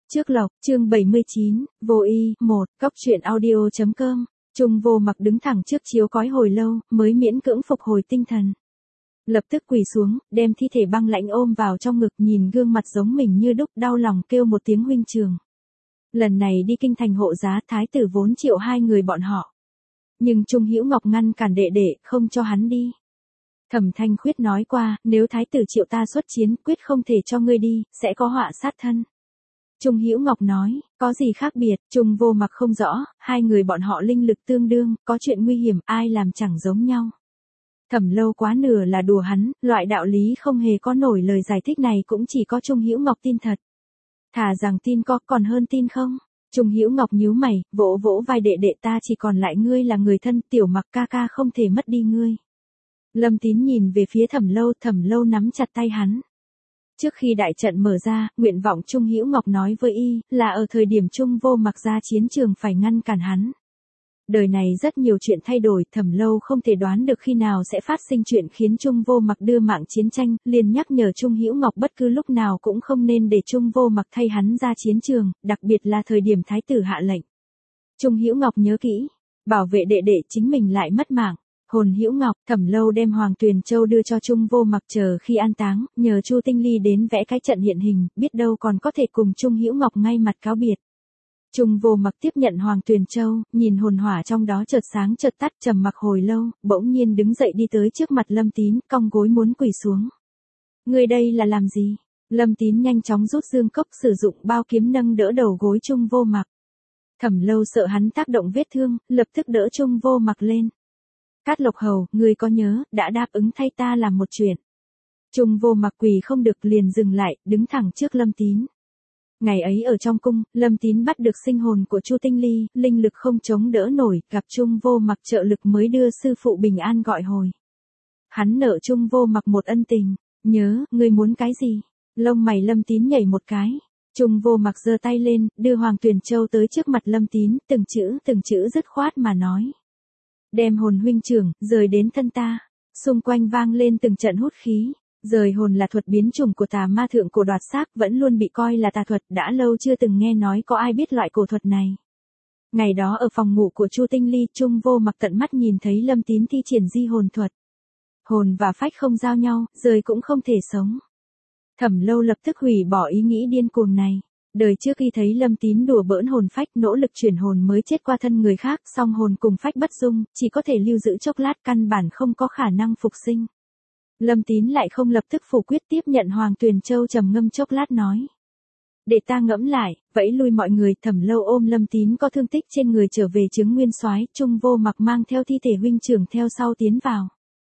Trước lộc, chương 79, vô y, 1, cóc truyện audio.com. Trung Vô Mặc đứng thẳng trước chiếu cói hồi lâu, mới miễn cưỡng phục hồi tinh thần. Lập tức quỳ xuống, đem thi thể băng lãnh ôm vào trong ngực, nhìn gương mặt giống mình như đúc, đau lòng kêu một tiếng huynh trường. Lần này đi kinh thành hộ giá, thái tử vốn triệu hai người bọn họ. Nhưng Trung Hữu Ngọc ngăn cản đệ đệ, không cho hắn đi. Thẩm Thanh Khuyết nói qua, nếu thái tử triệu ta xuất chiến, quyết không thể cho ngươi đi, sẽ có họa sát thân. Trung Hữu Ngọc nói, có gì khác biệt, Trung Vô Mặc không rõ, hai người bọn họ linh lực tương đương, có chuyện nguy hiểm, ai làm chẳng giống nhau. Thẩm Lâu quá nửa là đùa hắn, loại đạo lý không hề có nổi, lời giải thích này cũng chỉ có Trung Hữu Ngọc tin thật. Thà rằng tin có còn hơn tin không. Trung Hữu Ngọc nhíu mày, vỗ vỗ vai đệ đệ, ta chỉ còn lại ngươi là người thân, Tiểu Mặc ca ca không thể mất đi ngươi. Lâm Tín nhìn về phía Thẩm Lâu nắm chặt tay hắn. Trước khi đại trận mở ra, nguyện vọng Trung Hữu Ngọc nói với y, là ở thời điểm Trung Vô Mặc ra chiến trường phải ngăn cản hắn. Đời này rất nhiều chuyện thay đổi, Thẩm Lâu không thể đoán được khi nào sẽ phát sinh chuyện khiến Trung Vô Mặc đưa mạng chiến tranh, liền nhắc nhở Trung Hữu Ngọc bất cứ lúc nào cũng không nên để Trung Vô Mặc thay hắn ra chiến trường, đặc biệt là thời điểm thái tử hạ lệnh. Trung Hữu Ngọc nhớ kỹ, bảo vệ đệ đệ chính mình lại mất mạng. Hồn Hữu Ngọc, Thẩm Lâu đem Hoàng Tuyền Châu đưa cho Trung Vô Mặc chờ khi an táng, nhờ Chu Tinh Ly đến vẽ cái trận hiện hình, biết đâu còn có thể cùng Trung Hữu Ngọc ngay mặt cáo biệt. Trung Vô Mặc tiếp nhận Hoàng Tuyền Châu, nhìn hồn hỏa trong đó chợt sáng chợt tắt, trầm mặc hồi lâu, bỗng nhiên đứng dậy đi tới trước mặt Lâm Tín, cong gối muốn quỳ xuống. Ngươi đây là làm gì? Lâm Tín nhanh chóng rút dương cốc, sử dụng bao kiếm nâng đỡ đầu gối Trung Vô Mặc. Thẩm Lâu sợ hắn tác động vết thương, lập tức đỡ Trung Vô Mặc lên. Cát Lộc Hầu, ngươi có nhớ, đã đáp ứng thay ta làm một chuyện. Trung Vô Mặc quỳ không được liền dừng lại, đứng thẳng trước Lâm Tín. Ngày ấy ở trong cung, Lâm Tín bắt được sinh hồn của Chu Tinh Ly, linh lực không chống đỡ nổi, gặp Trung Vô Mặc trợ lực mới đưa sư phụ bình an gọi hồi. Hắn nợ Trung Vô Mặc một ân tình, nhớ, ngươi muốn cái gì? Lông mày Lâm Tín nhảy một cái. Trung Vô Mặc giơ tay lên, đưa Hoàng Tuyền Châu tới trước mặt Lâm Tín, từng chữ dứt khoát mà nói. Đem hồn huynh trưởng, rời đến thân ta. Xung quanh vang lên từng trận hút khí. Rời hồn là thuật biến chủng của tà ma thượng cổ đoạt xác, vẫn luôn bị coi là tà thuật, đã lâu chưa từng nghe nói có ai biết loại cổ thuật này. Ngày đó ở phòng ngủ của Chu Tinh Ly, Trung Vô Mặc tận mắt nhìn thấy Lâm Tín thi triển di hồn thuật. Hồn và phách không giao nhau, rời cũng không thể sống. Thẩm Lâu lập tức hủy bỏ ý nghĩ điên cuồng này. Đời trước khi thấy Lâm Tín đùa bỡn hồn phách, nỗ lực chuyển hồn mới chết qua thân người khác, song hồn cùng phách bất dung, chỉ có thể lưu giữ chốc lát, căn bản không có khả năng phục sinh. Lâm Tín lại không lập tức phủ quyết, tiếp nhận Hoàng Tuyền Châu, trầm ngâm chốc lát nói. Để ta ngẫm lại, vẫy lui mọi người. Thẩm Lâu ôm Lâm Tín có thương tích trên người trở về Trướng Nguyên Soái, Trung Vô Mặc mang theo thi thể huynh trưởng theo sau tiến vào.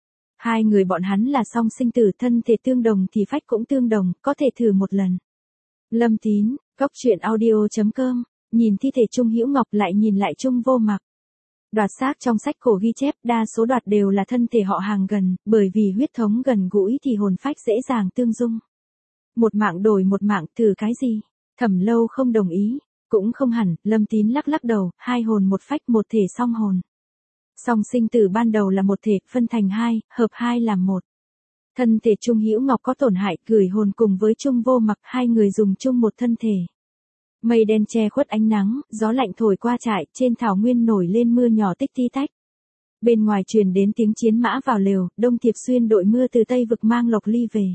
Hai người bọn hắn là song sinh tử, thân thể tương đồng thì phách cũng tương đồng, có thể thử một lần. Lâm Tín, cóc truyện audio.com, nhìn thi thể Trung Hữu Ngọc lại nhìn lại Trung Vô Mặc. Đoạt xác trong sách cổ ghi chép, đa số đoạt đều là thân thể họ hàng gần, bởi vì huyết thống gần gũi thì hồn phách dễ dàng tương dung. Một mạng đổi một mạng, thử cái gì? Thẩm Lâu không đồng ý, cũng không hẳn. Lâm Tín lắc lắc đầu, hai hồn một phách, một thể song hồn. Song sinh tử ban đầu là một thể, phân thành hai, hợp hai làm một. Thân thể Trung Hữu Ngọc có tổn hại, gửi hồn cùng với Trung Vô Mặc, hai người dùng chung một thân thể. Mây đen che khuất ánh nắng, gió lạnh thổi qua trại, trên thảo nguyên nổi lên mưa nhỏ tích ti tách. Bên ngoài truyền đến tiếng chiến mã vào lều, Đông Thiệp Xuyên đội mưa từ Tây vực mang Lộc Ly về.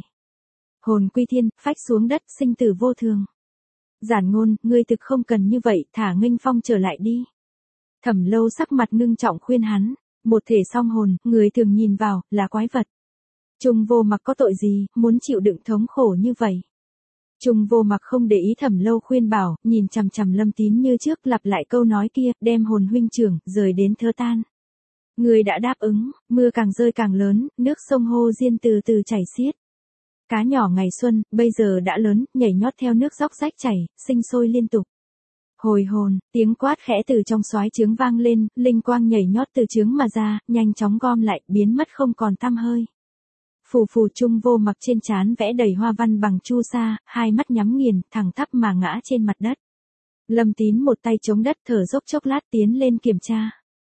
Hồn quy thiên, phách xuống đất, sinh tử vô thường. Giản Ngôn, ngươi thực không cần như vậy, thả Nghênh Phong trở lại đi. Thẩm Lâu sắc mặt ngưng trọng khuyên hắn, một thể song hồn, người thường nhìn vào, là quái vật. Trung Vô Mặc có tội gì, muốn chịu đựng thống khổ như vậy. Trung Vô Mặc không để ý Thẩm Lâu khuyên bảo, nhìn chằm chằm Lâm Tín như trước, lặp lại câu nói kia, đem hồn huynh trưởng, rời đến thơ tan. Người đã đáp ứng, mưa càng rơi càng lớn, nước sông Hô Diên từ từ chảy xiết. Cá nhỏ ngày xuân, bây giờ đã lớn, nhảy nhót theo nước róc rách chảy, sinh sôi liên tục. Hồi hồn, tiếng quát khẽ từ trong xoái trướng vang lên, linh quang nhảy nhót từ trướng mà ra, nhanh chóng gom lại, biến mất không còn tăm hơi. Phù phù. Trung Vô Mặc trên trán vẽ đầy hoa văn bằng chu sa, hai mắt nhắm nghiền, thẳng tắp mà ngã trên mặt đất. Lâm Tín một tay chống đất, thở dốc chốc lát, tiến lên kiểm tra.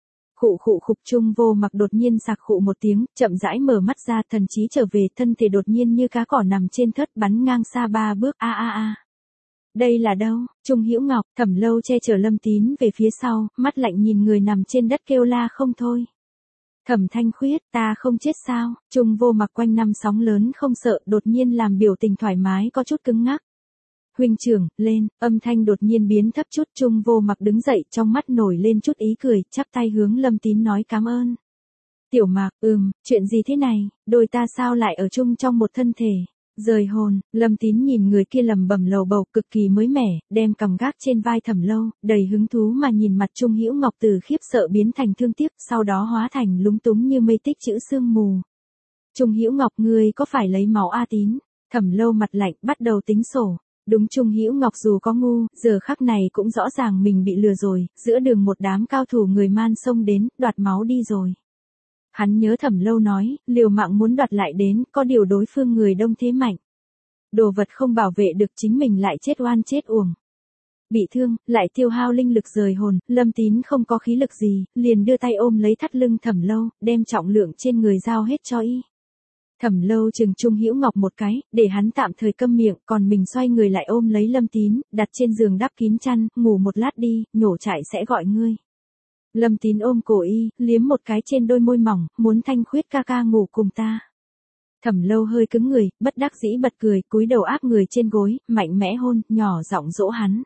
Khụ. Trung Vô Mặc đột nhiên sặc khụ một tiếng, chậm rãi mở mắt ra, thần trí trở về, thân thể đột nhiên như cá cỏ nằm trên thớt, bắn ngang xa 3 bước, a. Đây là đâu? Trung Hữu Ngọc, Thẩm Lâu che chở Lâm Tín về phía sau, mắt lạnh nhìn người nằm trên đất kêu la không thôi. Thẩm Thanh Khuyết, ta không chết sao? Trung Vô Mặc quanh năm sóng lớn không sợ, đột nhiên làm biểu tình thoải mái có chút cứng ngắc. Huynh trưởng, lên, âm thanh đột nhiên biến thấp chút. Trung Vô Mặc đứng dậy, trong mắt nổi lên chút ý cười, chắp tay hướng Lâm Tín nói cảm ơn. Tiểu Mạc, chuyện gì thế này, đôi ta sao lại ở chung trong một thân thể? Rời hồn, Lâm Tín nhìn người kia lầm bầm lầu bầu cực kỳ mới mẻ, đem cằm gác trên vai Thẩm Lâu, đầy hứng thú mà nhìn mặt Trung Hữu Ngọc từ khiếp sợ biến thành thương tiếc, sau đó hóa thành lúng túng như mây tích chữ sương mù. Trung Hữu Ngọc, ngươi có phải lấy máu A Tín? Thẩm Lâu mặt lạnh, bắt đầu tính sổ. Đúng, Trung Hữu Ngọc dù có ngu, giờ khắc này cũng rõ ràng mình bị lừa rồi, giữa đường một đám cao thủ người man xông đến, đoạt máu đi rồi. Hắn nhớ Thẩm Lâu nói, liều mạng muốn đoạt lại đến, có điều đối phương người đông thế mạnh. Đồ vật không bảo vệ được chính mình lại chết oan chết uổng. Bị thương, lại tiêu hao linh lực rời hồn, Lâm Tín không có khí lực gì, liền đưa tay ôm lấy thắt lưng Thẩm Lâu, đem trọng lượng trên người giao hết cho y. Thẩm Lâu chừng Trung Hữu Ngọc một cái, để hắn tạm thời câm miệng, còn mình xoay người lại ôm lấy Lâm Tín, đặt trên giường đắp kín chăn, ngủ một lát đi, nhổ trại sẽ gọi ngươi. Lâm Tín ôm cổ y, liếm một cái trên đôi môi mỏng, muốn Thanh Khuyết ca ca ngủ cùng ta. Thẩm Lâu hơi cứng người, bất đắc dĩ bật cười, cúi đầu áp người trên gối, mạnh mẽ hôn, nhỏ giọng dỗ hắn.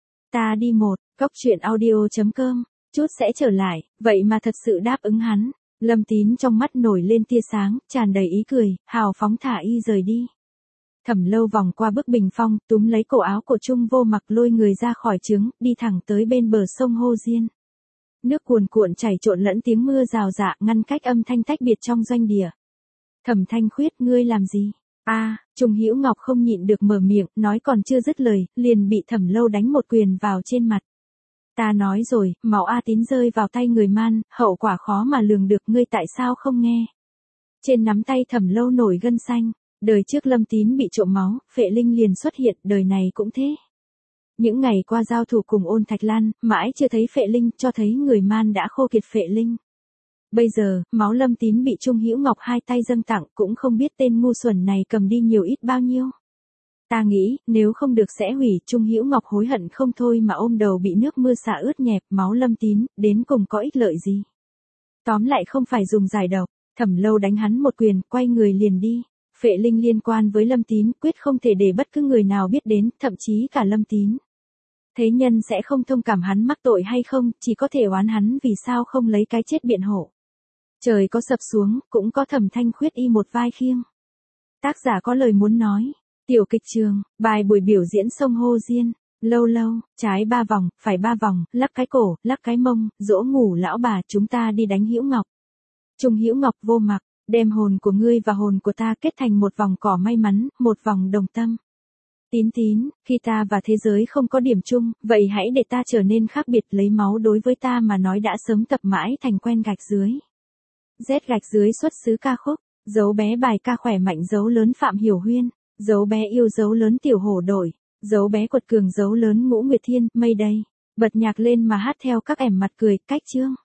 Ta đi một, goctruyện.audio.com, chút sẽ trở lại, vậy mà thật sự đáp ứng hắn. Lâm Tín trong mắt nổi lên tia sáng, tràn đầy ý cười, hào phóng thả y rời đi. Thẩm Lâu vòng qua bức bình phong, túm lấy cổ áo của Trung Vô Mặc lôi người ra khỏi trướng, đi thẳng tới bên bờ sông Hồ Diên. Nước cuồn cuộn chảy trộn lẫn tiếng mưa rào rạ ngăn cách âm thanh tách biệt trong doanh địa. Thẩm Thanh Khuyết, ngươi làm gì? Trung Hữu Ngọc không nhịn được mở miệng, nói còn chưa dứt lời, liền bị Thẩm Lâu đánh một quyền vào trên mặt. Ta nói rồi, máu A Tín rơi vào tay người man, hậu quả khó mà lường được, ngươi tại sao không nghe? Trên nắm tay Thẩm Lâu nổi gân xanh, đời trước Lâm Tín bị trộm máu, Phệ Linh liền xuất hiện, đời này cũng thế. Những ngày qua giao thủ cùng Ôn Thạch Lan, mãi chưa thấy Phệ Linh, cho thấy người man đã khô kiệt Phệ Linh. Bây giờ, máu Lâm Tín bị Trung Hữu Ngọc hai tay dâng tặng, cũng không biết tên ngu xuẩn này cầm đi nhiều ít bao nhiêu. Ta nghĩ, nếu không được sẽ hủy. Trung Hữu Ngọc hối hận không thôi mà ôm đầu bị nước mưa xả ướt nhẹp, máu Lâm Tín, đến cùng có ích lợi gì? Tóm lại không phải dùng giải độc. Thẩm Lâu đánh hắn một quyền, quay người liền đi. Phệ Linh liên quan với Lâm Tín, quyết không thể để bất cứ người nào biết đến, thậm chí cả Lâm Tín. Thế nhân sẽ không thông cảm hắn mắc tội hay không, chỉ có thể oán hắn vì sao không lấy cái chết biện hộ. Trời có sập xuống, cũng có Thẩm Thanh Khuyết y một vai khiêng. Tác giả có lời muốn nói. Tiểu kịch trường, bài buổi biểu diễn sông Hồ Diên. Lâu lâu, trái 3 vòng, phải 3 vòng, lắc cái cổ, lắc cái mông, dỗ ngủ lão bà, chúng ta đi đánh Hữu Ngọc. Trung Hữu Ngọc, Vô Mặc, đem hồn của ngươi và hồn của ta kết thành một vòng cỏ may mắn, một vòng đồng tâm. Tín Tín, khi ta và thế giới không có điểm chung, vậy hãy để ta trở nên khác biệt, lấy máu đối với ta mà nói đã sớm tập mãi thành quen gạch dưới. Z gạch dưới xuất xứ ca khúc, dấu bé bài ca khỏe mạnh, dấu lớn Phạm Hiểu Huyên, dấu bé yêu, dấu lớn Tiểu Hổ Đổi, dấu bé quật cường, dấu lớn Ngũ Nguyệt Thiên, mây đây. Bật nhạc lên mà hát theo các em mặt cười, cách chương.